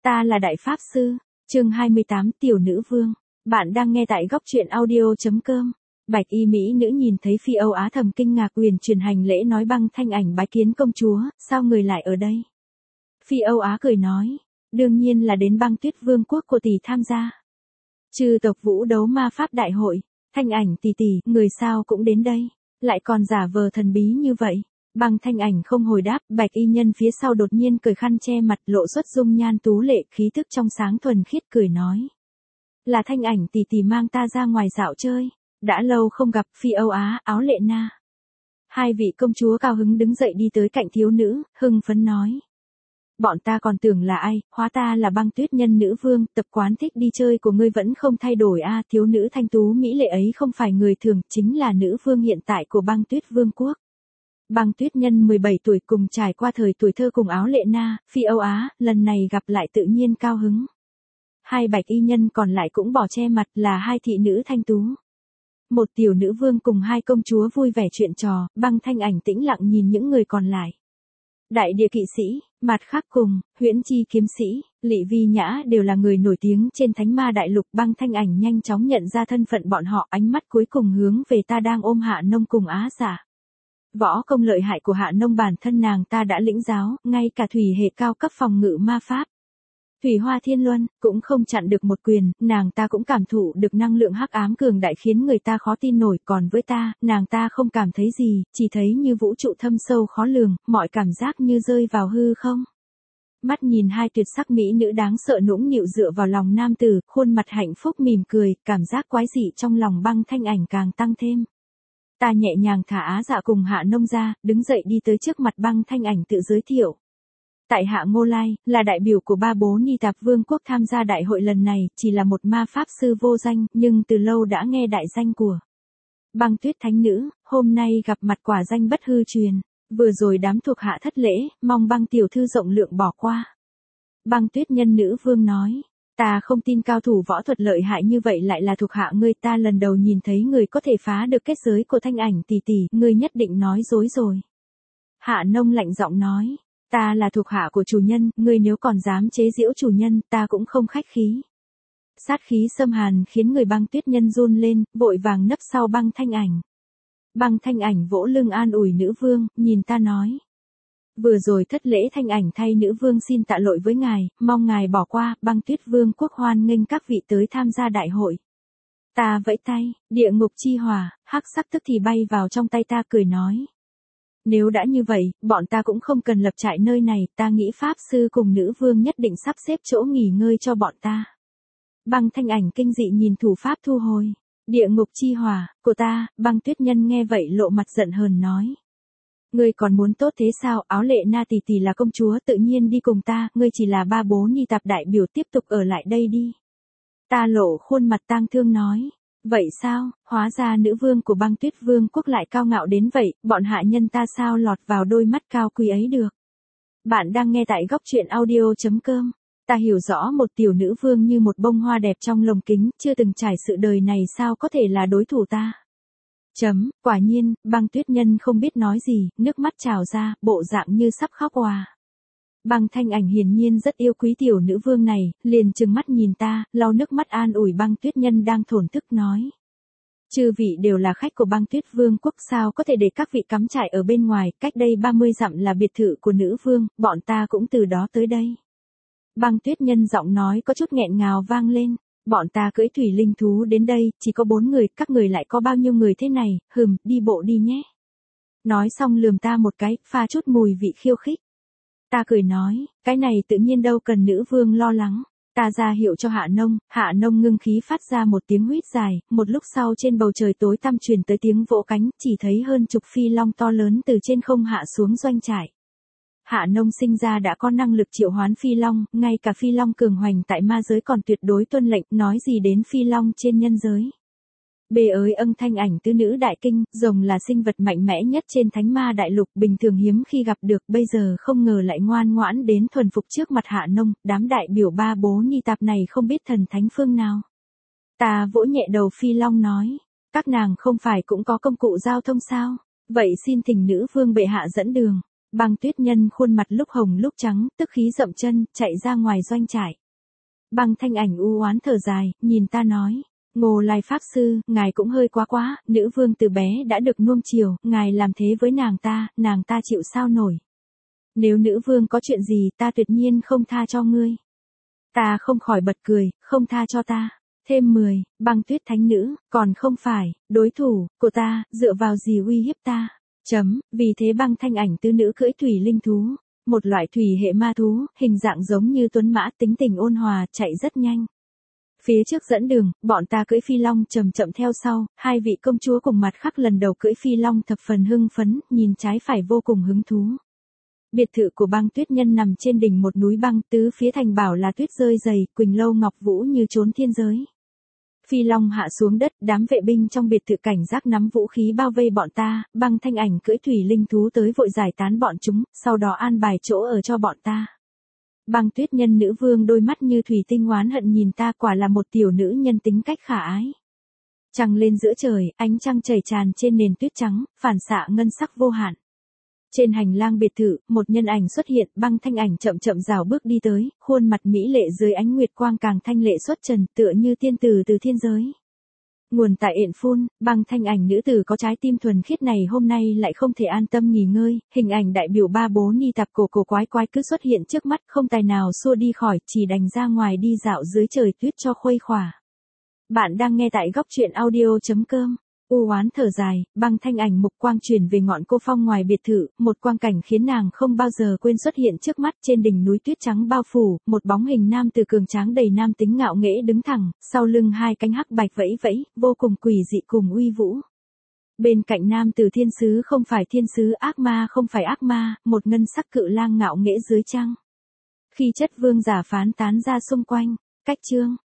Ta là Đại Pháp Sư, chương 28 Tiểu Nữ Vương. Bạn đang nghe tại góc truyện audio.com. Bạch y mỹ nữ nhìn thấy Phi Âu Á thầm kinh ngạc uyển chuyển hành lễ nói Băng Thanh Ảnh bái kiến công chúa, sao người lại ở đây? Phi Âu Á cười nói, đương nhiên là đến Băng Tuyết Vương quốc của tỷ tham gia. Chư tộc vũ đấu ma pháp đại hội, Thanh Ảnh tỷ tỷ, người sao cũng đến đây, lại còn giả vờ thần bí như vậy. Băng Thanh Ảnh không hồi đáp, bạch y nhân phía sau đột nhiên cởi khăn che mặt lộ xuất dung nhan tú lệ khí thức trong sáng thuần khiết cười nói. Là Thanh Ảnh tỷ tỷ mang ta ra ngoài dạo chơi, đã lâu không gặp. Phi Âu Á, Áo Lệ Na. Hai vị công chúa cao hứng đứng dậy đi tới cạnh thiếu nữ, hưng phấn nói. Bọn ta còn tưởng là ai, hóa ta là Băng Tuyết Nhân nữ vương, tập quán thích đi chơi của ngươi vẫn không thay đổi a. Thiếu nữ thanh tú mỹ lệ ấy không phải người thường, chính là nữ vương hiện tại của Băng Tuyết Vương quốc. Băng Tuyết Nhân 17 tuổi cùng trải qua thời tuổi thơ cùng Áo Lệ Na, Phi Âu Á, lần này gặp lại tự nhiên cao hứng. Hai bạch y nhân còn lại cũng bỏ che mặt là hai thị nữ thanh tú. Một tiểu nữ vương cùng hai công chúa vui vẻ chuyện trò, Băng Thanh Ảnh tĩnh lặng nhìn những người còn lại. Đại địa kỵ sĩ, Mạt Khắc Cùng, Huyễn Chi kiếm sĩ, Lị Vi Nhã đều là người nổi tiếng trên Thánh Ma Đại Lục. Băng Thanh Ảnh nhanh chóng nhận ra thân phận bọn họ, ánh mắt cuối cùng hướng về ta đang ôm Hạ Nông cùng Á Giả. Võ công lợi hại của Hạ Nông bản thân nàng ta đã lĩnh giáo, ngay cả thủy hệ cao cấp phòng ngự ma pháp. Thủy Hoa Thiên Luân cũng không chặn được một quyền, nàng ta cũng cảm thụ được năng lượng hắc ám cường đại khiến người ta khó tin nổi, còn với ta, nàng ta không cảm thấy gì, chỉ thấy như vũ trụ thâm sâu khó lường, mọi cảm giác như rơi vào hư không. Mắt nhìn hai tuyệt sắc mỹ nữ đáng sợ nũng nịu dựa vào lòng nam tử, khuôn mặt hạnh phúc mỉm cười, cảm giác quái dị trong lòng Băng Thanh Ảnh càng tăng thêm. Ta nhẹ nhàng thả Á Dạ cùng Hạ Nông ra, đứng dậy đi tới trước mặt Băng Thanh Ảnh tự giới thiệu. Tại Hạ Ngô Lai, là đại biểu của Ba Bố Ni Tạp Vương quốc tham gia đại hội lần này, chỉ là một ma pháp sư vô danh, nhưng từ lâu đã nghe đại danh của Băng Tuyết Thánh Nữ, hôm nay gặp mặt quả danh bất hư truyền. Vừa rồi đám thuộc hạ thất lễ, mong Băng tiểu thư rộng lượng bỏ qua. Băng Tuyết Nhân nữ vương nói. Ta không tin cao thủ võ thuật lợi hại như vậy lại là thuộc hạ ngươi, ta lần đầu nhìn thấy người có thể phá được kết giới của Thanh Ảnh tỷ tỷ, ngươi nhất định nói dối rồi. Hạ Nông lạnh giọng nói, ta là thuộc hạ của chủ nhân, ngươi nếu còn dám chế giễu chủ nhân, ta cũng không khách khí. Sát khí xâm hàn khiến người Băng Tuyết Nhân run lên, vội vàng nấp sau Băng Thanh Ảnh. Băng Thanh Ảnh vỗ lưng an ủi nữ vương, nhìn ta nói. Vừa rồi thất lễ Thanh Ảnh thay nữ vương xin tạ lỗi với ngài, mong ngài bỏ qua. Băng Tuyết Vương quốc hoan nghênh các vị tới tham gia đại hội. Ta vẫy tay, địa ngục chi hỏa, hắc sắc tức thì bay vào trong tay ta cười nói. Nếu đã như vậy, bọn ta cũng không cần lập trại nơi này, ta nghĩ pháp sư cùng nữ vương nhất định sắp xếp chỗ nghỉ ngơi cho bọn ta. Băng Thanh Ảnh kinh dị nhìn thủ pháp thu hồi. Địa ngục chi hỏa, của ta. Băng Tuyết Nhân nghe vậy lộ mặt giận hờn nói. Ngươi còn muốn tốt thế sao? Áo Lệ Na tỷ tỷ là công chúa tự nhiên đi cùng ta, ngươi chỉ là Ba Bố Ni Tạp đại biểu tiếp tục ở lại đây đi. Ta lộ khuôn mặt tang thương nói. Vậy sao, hóa ra nữ vương của Băng Tuyết Vương quốc lại cao ngạo đến vậy, bọn hạ nhân ta sao lọt vào đôi mắt cao quý ấy được. Bạn đang nghe tại góc truyện audio.com. Ta hiểu rõ một tiểu nữ vương như một bông hoa đẹp trong lồng kính, chưa từng trải sự đời này sao có thể là đối thủ ta. Quả nhiên, Băng Tuyết Nhân không biết nói gì, nước mắt trào ra, bộ dạng như sắp khóc òa. Băng Thanh Ảnh hiển nhiên rất yêu quý tiểu nữ vương này, liền trừng mắt nhìn ta, lau nước mắt an ủi Băng Tuyết Nhân đang thổn thức nói. Chư vị đều là khách của Băng Tuyết Vương quốc, sao có thể để các vị cắm trại ở bên ngoài, cách đây 30 dặm là biệt thự của nữ vương, bọn ta cũng từ đó tới đây. Băng Tuyết Nhân giọng nói có chút nghẹn ngào vang lên. Bọn ta cưỡi thủy linh thú đến đây, chỉ có 4 người, các người lại có bao nhiêu người thế này, đi bộ đi nhé. Nói xong lườm ta một cái, pha chút mùi vị khiêu khích. Ta cười nói, cái này tự nhiên đâu cần nữ vương lo lắng. Ta ra hiệu cho Hạ Nông ngưng khí phát ra một tiếng huýt dài, một lúc sau trên bầu trời tối tăm truyền tới tiếng vỗ cánh, chỉ thấy hơn chục phi long to lớn từ trên không hạ xuống doanh trại. Hạ Nông sinh ra đã có năng lực triệu hoán phi long, ngay cả phi long cường hoành tại ma giới còn tuyệt đối tuân lệnh, nói gì đến phi long trên nhân giới. Bề ơi Thanh Ảnh tứ nữ đại kinh, rồng là sinh vật mạnh mẽ nhất trên Thánh Ma Đại Lục, bình thường hiếm khi gặp được, bây giờ không ngờ lại ngoan ngoãn đến thuần phục trước mặt Hạ Nông, đám đại biểu Ba Bố Ni Tạp này không biết thần thánh phương nào. Ta vỗ nhẹ đầu phi long nói, các nàng không phải cũng có công cụ giao thông sao, vậy xin thỉnh nữ vương bệ hạ dẫn đường. Băng Tuyết Nhân khuôn mặt lúc hồng lúc trắng, tức khí dậm chân, chạy ra ngoài doanh trại. Băng Thanh Ảnh u oán thở dài, nhìn ta nói. Ngô Lai Pháp Sư, ngài cũng hơi quá, nữ vương từ bé đã được nuông chiều, ngài làm thế với nàng ta chịu sao nổi. Nếu nữ vương có chuyện gì ta tuyệt nhiên không tha cho ngươi. Ta không khỏi bật cười, không tha cho ta. Thêm 10, Băng Tuyết Thánh Nữ, còn không phải, đối thủ, của ta, dựa vào gì uy hiếp ta. Vì thế Băng Thanh Ảnh tứ nữ cưỡi thủy linh thú. Một loại thủy hệ ma thú, hình dạng giống như tuấn mã, tính tình ôn hòa, chạy rất nhanh. Phía trước dẫn đường, bọn ta cưỡi phi long chậm chậm theo sau, hai vị công chúa cùng mặt khác lần đầu cưỡi phi long thập phần hưng phấn, nhìn trái phải vô cùng hứng thú. Biệt thự của Băng Tuyết Nhân nằm trên đỉnh một núi băng, tứ phía thành bảo là tuyết rơi dày, quỳnh lâu ngọc vũ như trốn thiên giới. Phi long hạ xuống đất, đám vệ binh trong biệt thự cảnh giác nắm vũ khí bao vây bọn ta, Băng Thanh Ảnh cưỡi thủy linh thú tới vội giải tán bọn chúng, sau đó an bài chỗ ở cho bọn ta. Băng Tuyết Nhân nữ vương đôi mắt như thủy tinh oán hận nhìn ta, quả là một tiểu nữ nhân tính cách khả ái. Trăng lên giữa trời, ánh trăng chảy tràn trên nền tuyết trắng, phản xạ ngân sắc vô hạn. Trên hành lang biệt thự, một nhân ảnh xuất hiện, Băng Thanh Ảnh chậm chậm rảo bước đi tới, khuôn mặt mỹ lệ dưới ánh nguyệt quang càng thanh lệ xuất trần, tựa như tiên tử từ thiên giới. Nguồn tại Yện Phun, Băng Thanh Ảnh nữ tử có trái tim thuần khiết này hôm nay lại không thể an tâm nghỉ ngơi, hình ảnh đại biểu ba bố ni tạp cổ quái cứ xuất hiện trước mắt, không tài nào xua đi khỏi, chỉ đành ra ngoài đi dạo dưới trời tuyết cho khuây khỏa. Bạn đang nghe tại góc truyện audio.com. U oán thở dài, Băng Thanh Ảnh mục quang chuyển về ngọn cô phong ngoài biệt thự, một quang cảnh khiến nàng không bao giờ quên xuất hiện trước mắt. Trên đỉnh núi tuyết trắng bao phủ, một bóng hình nam tử cường tráng đầy nam tính ngạo nghễ đứng thẳng, sau lưng hai cánh hắc bạch vẫy vẫy, vô cùng quỷ dị cùng uy vũ. Bên cạnh nam tử thiên sứ không phải thiên sứ, ác ma không phải ác ma, một ngân sắc cự lang ngạo nghễ dưới trăng. Khi chất vương giả phán tán ra xung quanh, cách chương.